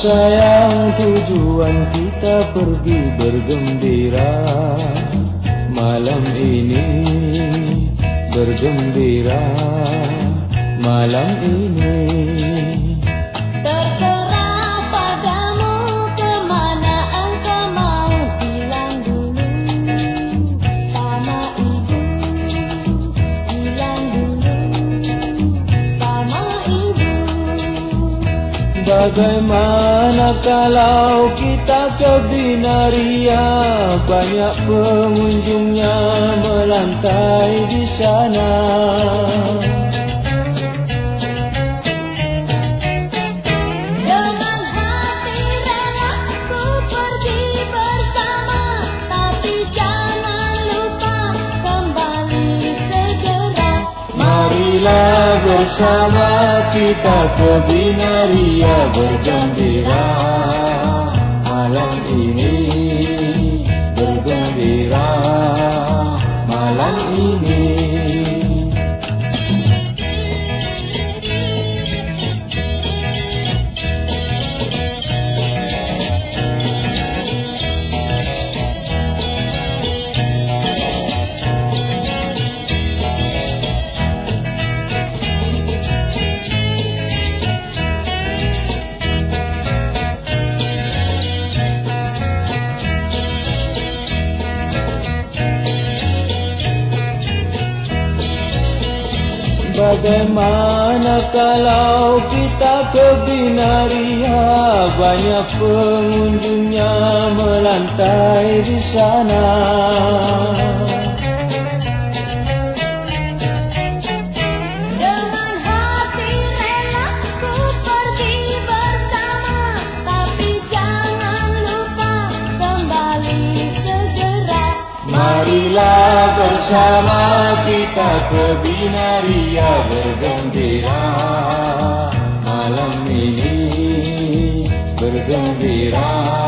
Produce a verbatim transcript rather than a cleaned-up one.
sayang, tujuan kita pergi bergembira malam ini, bergembira malam ini. Terserah padamu kemana engkau mau, bilang dulu sama ibu, bilang dulu sama ibu. Bagaimana kalau kita ke Binaria, banyak pengunjungnya melantai di sana. Dengan hati rela ku pergi bersama, tapi jangan lupa kembali segera. Marilah bersama kita ke Binaria bergembira malam ini, bergembira malam ini. Bagaimana kalau kita ke Binaria, banyak pengunjungnya melantai di sana. Dengan hati rela ku pergi bersama, tapi jangan lupa kembali segera. Marilah bersama kita ke Binaria bergembira malam ini, bergembira